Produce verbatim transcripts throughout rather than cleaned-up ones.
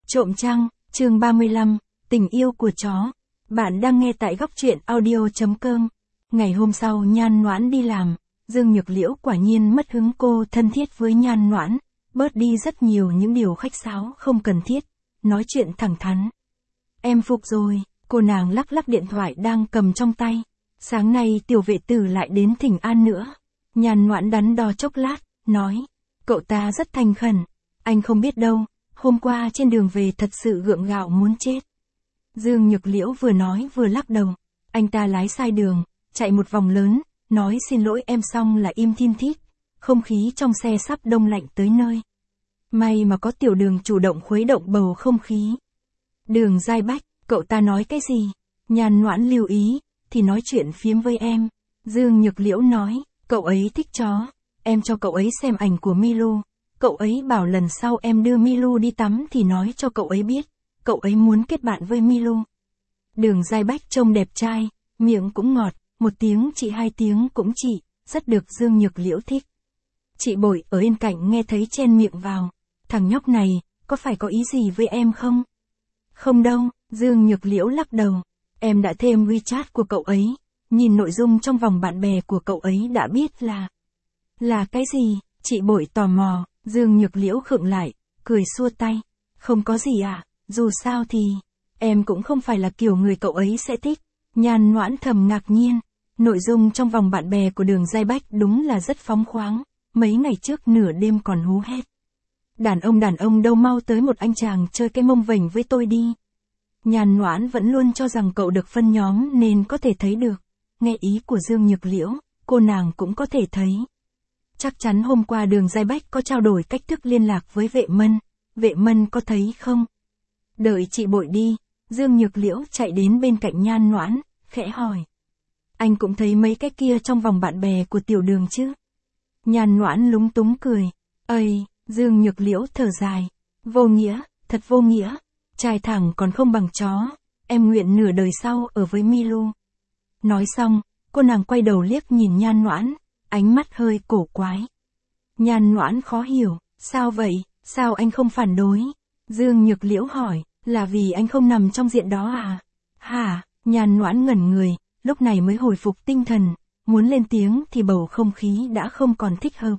Trộm trăng, chương ba mươi lăm, tình yêu của chó. Bạn đang nghe tại góc truyện audio chấm com. Ngày hôm sau Nhan Noãn đi làm, Dương Nhược Liễu quả nhiên mất hứng. Cô thân thiết với Nhan Noãn, bớt đi rất nhiều những điều khách sáo không cần thiết, nói chuyện thẳng thắn. Em phục rồi, cô nàng lắc lắc điện thoại đang cầm trong tay. Sáng nay tiểu vệ tử lại đến thỉnh an nữa. Nhan Noãn đắn đo chốc lát, nói, cậu ta rất thành khẩn, anh không biết đâu. Hôm qua trên đường về thật sự gượng gạo muốn chết. Dương Nhược Liễu vừa nói vừa lắc đầu. Anh ta lái sai đường, chạy một vòng lớn, nói xin lỗi em xong là im thin thít. Không khí trong xe sắp đông lạnh tới nơi. May mà có tiểu đường chủ động khuấy động bầu không khí. Đường Giai Bách, cậu ta nói cái gì? Nhan Noãn lưu ý, thì nói chuyện phiếm với em. Dương Nhược Liễu nói, cậu ấy thích chó. Em cho cậu ấy xem ảnh của Milu. Cậu ấy bảo lần sau em đưa Milu đi tắm thì nói cho cậu ấy biết, cậu ấy muốn kết bạn với Milu. Đường Giai Bách trông đẹp trai, miệng cũng ngọt, một tiếng chị hai tiếng cũng chị, rất được Dương Nhược Liễu thích. Chị Bội ở bên cạnh nghe thấy chen miệng vào, thằng nhóc này, có phải có ý gì với em không? Không đâu, Dương Nhược Liễu lắc đầu, em đã thêm WeChat của cậu ấy, nhìn nội dung trong vòng bạn bè của cậu ấy đã biết là... Là cái gì? Chị Bội tò mò. Dương Nhược Liễu khựng lại, cười xua tay. Không có gì à, dù sao thì, em cũng không phải là kiểu người cậu ấy sẽ thích. Nhan Noãn thầm ngạc nhiên, nội dung trong vòng bạn bè của Đường Giai Bách đúng là rất phóng khoáng, mấy ngày trước nửa đêm còn hú hét. Đàn ông đàn ông đâu mau tới một anh chàng chơi cái mông vểnh với tôi đi. Nhan Noãn vẫn luôn cho rằng cậu được phân nhóm nên có thể thấy được. Nghe ý của Dương Nhược Liễu, cô nàng cũng có thể thấy. Chắc chắn hôm qua Đường Giai Bách có trao đổi cách thức liên lạc với Vệ Mân. Vệ Mân có thấy không? Đợi chị Bội đi, Dương Nhược Liễu chạy đến bên cạnh Nhan Noãn, khẽ hỏi. Anh cũng thấy mấy cái kia trong vòng bạn bè của tiểu đường chứ? Nhan Noãn lúng túng cười. Ây, Dương Nhược Liễu thở dài. Vô nghĩa, thật vô nghĩa. Trai thẳng còn không bằng chó. Em nguyện nửa đời sau ở với Milu. Nói xong, cô nàng quay đầu liếc nhìn Nhan Noãn. Ánh mắt hơi cổ quái. Nhan Noãn khó hiểu, sao vậy, sao anh không phản đối? Dương Nhược Liễu hỏi, là vì anh không nằm trong diện đó à? Hả? Nhan Noãn ngẩn người, lúc này mới hồi phục tinh thần, muốn lên tiếng thì bầu không khí đã không còn thích hợp.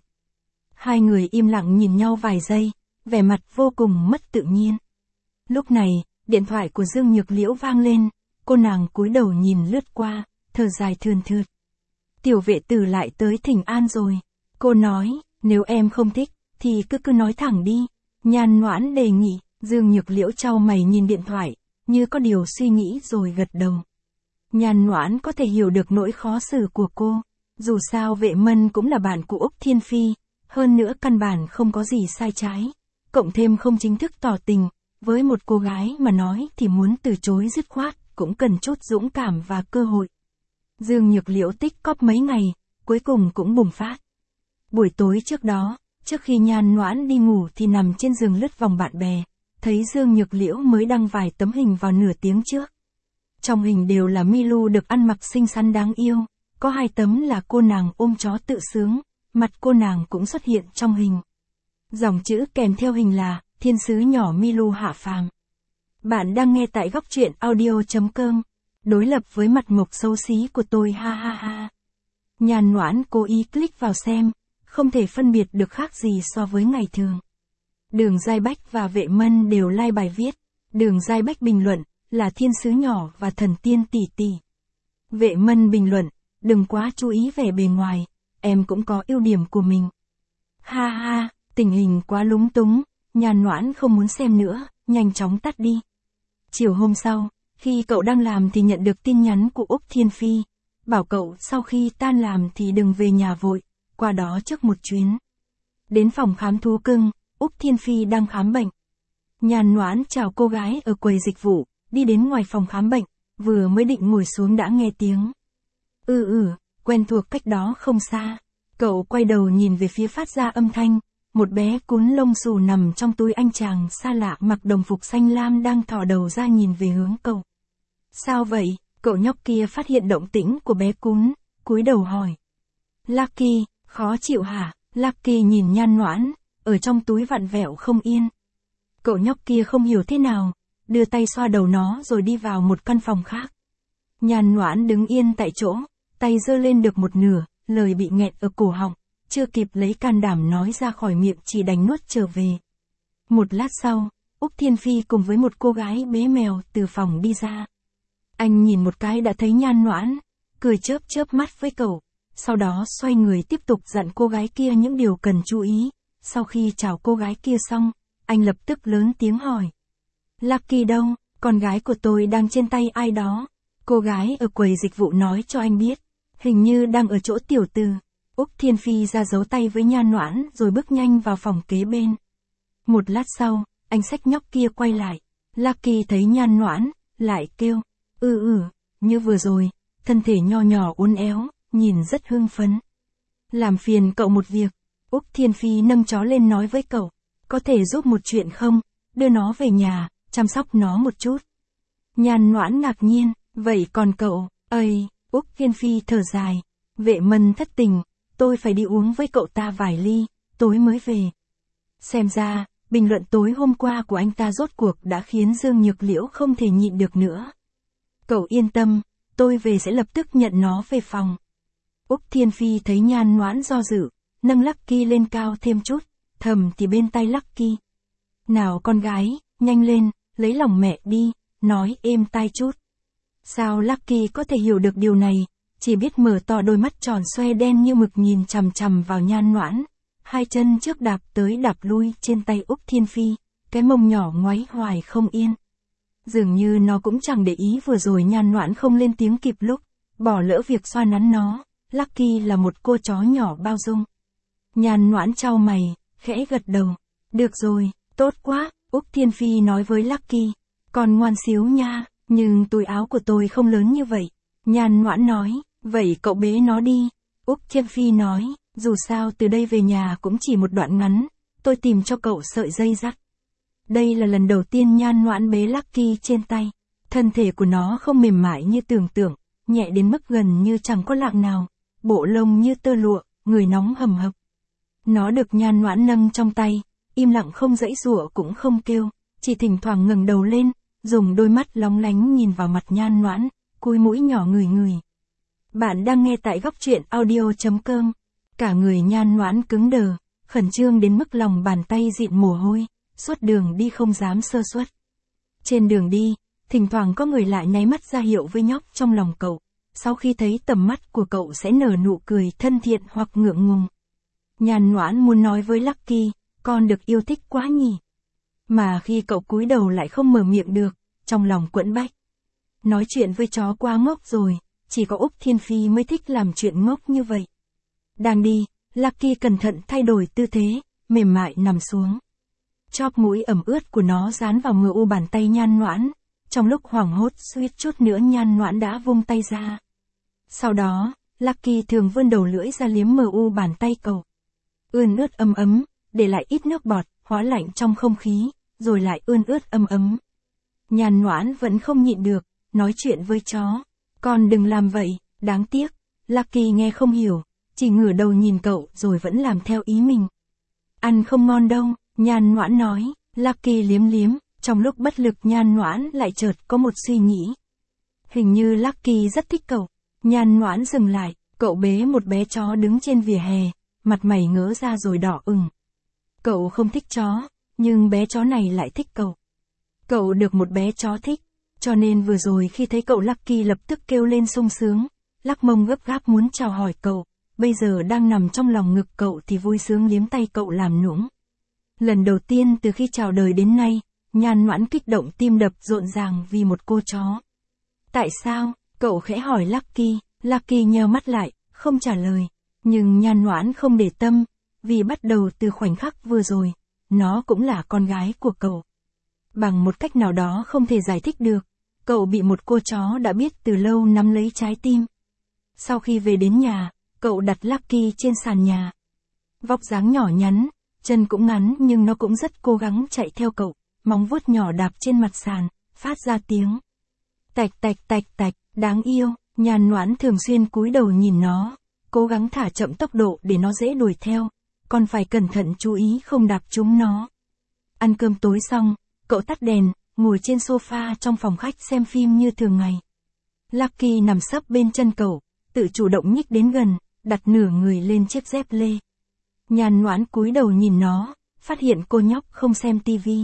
Hai người im lặng nhìn nhau vài giây, vẻ mặt vô cùng mất tự nhiên. Lúc này, điện thoại của Dương Nhược Liễu vang lên, cô nàng cúi đầu nhìn lướt qua, thở dài thườn thượt. Tiểu vệ tử lại tới thỉnh an rồi. Cô nói, nếu em không thích, thì cứ cứ nói thẳng đi. Nhan Noãn đề nghị. Dương Nhược Liễu chau mày nhìn điện thoại, như có điều suy nghĩ rồi gật đầu. Nhan Noãn có thể hiểu được nỗi khó xử của cô. Dù sao Vệ Mân cũng là bạn của Úc Thiên Phi, hơn nữa căn bản không có gì sai trái. Cộng thêm không chính thức tỏ tình, với một cô gái mà nói thì muốn từ chối dứt khoát, cũng cần chút dũng cảm và cơ hội. Dương Nhược Liễu tích cóp mấy ngày, cuối cùng cũng bùng phát. Buổi tối trước đó, trước khi Nhan Noãn đi ngủ thì nằm trên giường lướt vòng bạn bè, thấy Dương Nhược Liễu mới đăng vài tấm hình vào nửa tiếng trước. Trong hình đều là Milu được ăn mặc xinh xắn đáng yêu, có hai tấm là cô nàng ôm chó tự sướng, mặt cô nàng cũng xuất hiện trong hình. Dòng chữ kèm theo hình là, thiên sứ nhỏ Milu hạ phàm. Bạn đang nghe tại góc truyện audio chấm com. Đối lập với mặt mộc xấu xí của tôi ha ha ha. Nhan Noãn cố ý click vào xem, không thể phân biệt được khác gì so với ngày thường. Đường Giai Bách và Vệ Mân đều like bài viết. Đường Giai Bách bình luận, là thiên sứ nhỏ và thần tiên tỷ tỷ. Vệ Mân bình luận, đừng quá chú ý vẻ bề ngoài, em cũng có ưu điểm của mình. Ha ha, tình hình quá lúng túng, Nhan Noãn không muốn xem nữa, nhanh chóng tắt đi. Chiều hôm sau, khi cậu đang làm thì nhận được tin nhắn của Úc Thiên Phi, bảo cậu sau khi tan làm thì đừng về nhà vội, qua đó trước một chuyến. Đến phòng khám thú cưng, Úc Thiên Phi đang khám bệnh. Nhan Noãn chào cô gái ở quầy dịch vụ, đi đến ngoài phòng khám bệnh, vừa mới định ngồi xuống đã nghe tiếng. Ừ ừ, quen thuộc cách đó không xa. Cậu quay đầu nhìn về phía phát ra âm thanh, một bé cún lông xù nằm trong túi anh chàng xa lạ mặc đồng phục xanh lam đang thò đầu ra nhìn về hướng cậu. Sao vậy? Cậu nhóc kia phát hiện động tĩnh của bé cún, cúi đầu hỏi. Lucky, khó chịu hả? Lucky nhìn Nhan Noãn, ở trong túi vặn vẹo không yên. Cậu nhóc kia không hiểu thế nào, đưa tay xoa đầu nó rồi đi vào một căn phòng khác. Nhan Noãn đứng yên tại chỗ, tay giơ lên được một nửa, lời bị nghẹn ở cổ họng, chưa kịp lấy can đảm nói ra khỏi miệng chỉ đành nuốt trở về. Một lát sau, Úc Thiên Phi cùng với một cô gái bế mèo từ phòng đi ra. Anh nhìn một cái đã thấy Nhan Noãn, cười chớp chớp mắt với cậu, sau đó xoay người tiếp tục dặn cô gái kia những điều cần chú ý. Sau khi chào cô gái kia xong, anh lập tức lớn tiếng hỏi. Lucky đâu, con gái của tôi đang trên tay ai đó. Cô gái ở quầy dịch vụ nói cho anh biết, hình như đang ở chỗ tiểu từ. Úc Thiên Phi ra giấu tay với Nhan Noãn rồi bước nhanh vào phòng kế bên. Một lát sau, anh xách nhóc kia quay lại. Lucky thấy Nhan Noãn, lại kêu, ừ ừ, như vừa rồi, thân thể nho nhỏ uốn éo, nhìn rất hưng phấn. Làm phiền cậu một việc. Úc Thiên Phi nâng chó lên nói với cậu, có thể giúp một chuyện không, đưa nó về nhà, chăm sóc nó một chút. Nhan Noãn ngạc nhiên, vậy còn cậu, ây, Úc Thiên Phi thở dài, Vệ Mân thất tình, tôi phải đi uống với cậu ta vài ly, tối mới về. Xem ra, bình luận tối hôm qua của anh ta rốt cuộc đã khiến Dương Nhược Liễu không thể nhịn được nữa. Cậu yên tâm, tôi về sẽ lập tức nhận nó về phòng. Úc Thiên Phi thấy Nhan Noãn do dự, nâng Lucky lên cao thêm chút, thầm thì bên tay Lucky. Nào con gái, nhanh lên, lấy lòng mẹ đi, nói êm tai chút. Sao Lucky có thể hiểu được điều này, chỉ biết mở to đôi mắt tròn xoe đen như mực nhìn chằm chằm vào Nhan Noãn, hai chân trước đạp tới đạp lui trên tay Úc Thiên Phi, cái mông nhỏ ngoáy hoài không yên. Dường như nó cũng chẳng để ý vừa rồi Nhan Noãn không lên tiếng kịp lúc, bỏ lỡ việc xoa nắn nó. Lucky là một cô chó nhỏ bao dung. Nhan Noãn chau mày, khẽ gật đầu. Được rồi, tốt quá, Úc Thiên Phi nói với Lucky. Còn ngoan xíu nha, nhưng túi áo của tôi không lớn như vậy. Nhan Noãn nói, vậy cậu bế nó đi. Úc Thiên Phi nói, dù sao từ đây về nhà cũng chỉ một đoạn ngắn, tôi tìm cho cậu sợi dây dắt. Đây là lần đầu tiên Nhan Noãn bế Lucky trên tay. Thân thể của nó không mềm mại như tưởng tượng, nhẹ đến mức gần như chẳng có lạng nào. Bộ lông như tơ lụa, người nóng hầm hập. Nó được Nhan Noãn nâng trong tay, im lặng không giãy giụa cũng không kêu, chỉ thỉnh thoảng ngẩng đầu lên, dùng đôi mắt lóng lánh nhìn vào mặt Nhan Noãn, cúi mũi nhỏ ngửi ngửi. Bạn đang nghe tại góc truyện audio chấm com. Cả người Nhan Noãn cứng đờ, khẩn trương đến mức lòng bàn tay dịn mồ hôi, suốt đường đi không dám sơ suất. Trên đường đi, thỉnh thoảng có người lại nháy mắt ra hiệu với nhóc trong lòng cậu. Sau khi thấy tầm mắt của cậu sẽ nở nụ cười thân thiện hoặc ngượng ngùng. Nhan Noãn muốn nói với Lucky, con được yêu thích quá nhỉ. Mà khi cậu cúi đầu lại không mở miệng được, trong lòng quẫn bách. Nói chuyện với chó quá ngốc rồi, chỉ có Úc Thiên Phi mới thích làm chuyện ngốc như vậy. Đang đi, Lucky cẩn thận thay đổi tư thế, mềm mại nằm xuống. Chóp mũi ẩm ướt của nó dán vào mờ u bàn tay Nhan Noãn. Trong lúc hoảng hốt suýt chút nữa Nhan Noãn đã vung tay ra. Sau đó, Lucky thường vươn đầu lưỡi ra liếm mờ u bàn tay cậu. Ươn ướt ấm ấm, để lại ít nước bọt, hóa lạnh trong không khí, rồi lại ươn ướt ấm ấm. Nhan Noãn vẫn không nhịn được, nói chuyện với chó. Con đừng làm vậy, đáng tiếc. Lucky nghe không hiểu, chỉ ngửa đầu nhìn cậu rồi vẫn làm theo ý mình. Ăn không ngon đâu, Nhan Noãn nói. Lucky liếm liếm. Trong lúc bất lực Nhan Noãn lại chợt có một suy nghĩ. Hình như Lucky rất thích cậu. Nhan Noãn dừng lại, cậu bế một bé chó đứng trên vỉa hè, mặt mày ngớ ra rồi đỏ ửng. Cậu không thích chó, nhưng bé chó này lại thích cậu. Cậu được một bé chó thích, cho nên vừa rồi khi thấy cậu Lucky lập tức kêu lên sung sướng, lắc mông gấp gáp muốn chào hỏi cậu, bây giờ đang nằm trong lòng ngực cậu thì vui sướng liếm tay cậu làm nũng. Lần đầu tiên từ khi chào đời đến nay, Nhan Noãn kích động tim đập rộn ràng vì một cô chó. Tại sao? Cậu khẽ hỏi Lucky. Lucky nheo mắt lại, không trả lời. Nhưng Nhan Noãn không để tâm, vì bắt đầu từ khoảnh khắc vừa rồi, nó cũng là con gái của cậu. Bằng một cách nào đó không thể giải thích được, cậu bị một cô chó đã biết từ lâu nắm lấy trái tim. Sau khi về đến nhà, cậu đặt Lucky trên sàn nhà. Vóc dáng nhỏ nhắn, chân cũng ngắn nhưng nó cũng rất cố gắng chạy theo cậu. Móng vuốt nhỏ đạp trên mặt sàn, phát ra tiếng. Tạch tạch tạch tạch, đáng yêu. Nhan Noãn thường xuyên cúi đầu nhìn nó, cố gắng thả chậm tốc độ để nó dễ đuổi theo, còn phải cẩn thận chú ý không đạp trúng nó. Ăn cơm tối xong, cậu tắt đèn, ngồi trên sofa trong phòng khách xem phim như thường ngày. Lucky nằm sấp bên chân cậu, tự chủ động nhích đến gần, đặt nửa người lên chiếc dép lê. Nhan Noãn cúi đầu nhìn nó, phát hiện cô nhóc không xem tivi.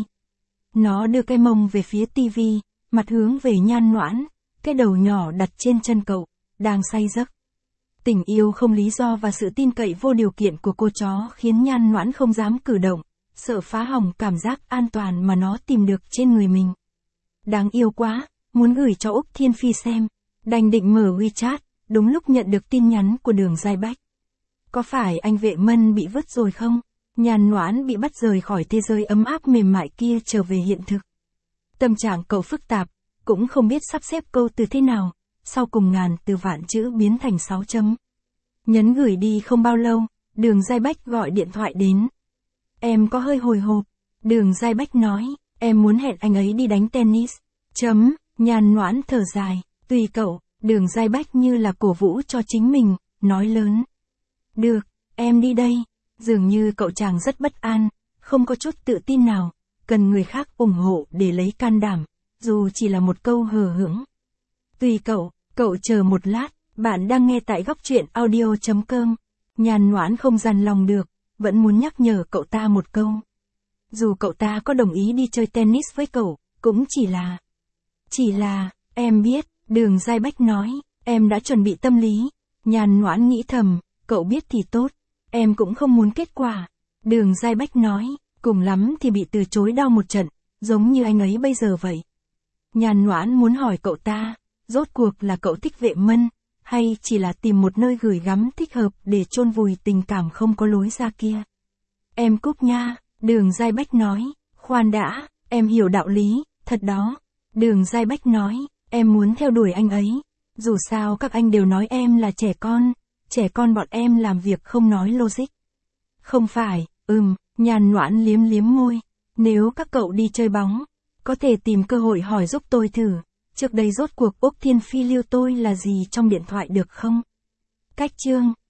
Nó đưa cái mông về phía tivi, mặt hướng về Nhan Noãn, cái đầu nhỏ đặt trên chân cậu, đang say giấc. Tình yêu không lý do và sự tin cậy vô điều kiện của cô chó khiến Nhan Noãn không dám cử động, sợ phá hỏng cảm giác an toàn mà nó tìm được trên người mình. Đáng yêu quá, muốn gửi cho Úc Thiên Phi xem, đành định mở WeChat, đúng lúc nhận được tin nhắn của Đường Giai Bách. Có phải anh Vệ Mân bị vứt rồi không? Nhan Noãn bị bắt rời khỏi thế giới ấm áp mềm mại kia trở về hiện thực. Tâm trạng cậu phức tạp, cũng không biết sắp xếp câu từ thế nào, sau cùng ngàn từ vạn chữ biến thành sáu chấm. Nhấn gửi đi không bao lâu, Đường Giai Bách gọi điện thoại đến. Em có hơi hồi hộp, Đường Giai Bách nói, em muốn hẹn anh ấy đi đánh tennis. Chấm, Nhan Noãn thở dài, tùy cậu, Đường Giai Bách như là cổ vũ cho chính mình, nói lớn. Được, em đi đây. Dường như cậu chàng rất bất an, không có chút tự tin nào, cần người khác ủng hộ để lấy can đảm, dù chỉ là một câu hờ hững. Tùy cậu, cậu chờ một lát, bạn đang nghe tại góc truyện audio chấm com. Nhan Noãn không dằn lòng được, vẫn muốn nhắc nhở cậu ta một câu. Dù cậu ta có đồng ý đi chơi tennis với cậu, cũng chỉ là... Chỉ là, em biết, Đường Giai Bách nói, em đã chuẩn bị tâm lý. Nhan Noãn nghĩ thầm, cậu biết thì tốt, em cũng không muốn kết quả. Đường Giai Bách nói, cùng lắm thì bị từ chối đau một trận, giống như anh ấy bây giờ vậy. Nhan Noãn muốn hỏi cậu ta, rốt cuộc là cậu thích Vệ Mân, hay chỉ là tìm một nơi gửi gắm thích hợp để chôn vùi tình cảm không có lối ra kia. Em cúp nha, Đường Giai Bách nói, khoan đã, em hiểu đạo lý, thật đó. Đường Giai Bách nói, em muốn theo đuổi anh ấy, dù sao các anh đều nói em là trẻ con, trẻ con bọn em làm việc không nói logic. Không phải, ừm, Nhan Noãn liếm liếm môi, nếu các cậu đi chơi bóng, có thể tìm cơ hội hỏi giúp tôi thử, trước đây rốt cuộc Úc Thiên Phi lưu tôi là gì trong điện thoại được không? Cách chương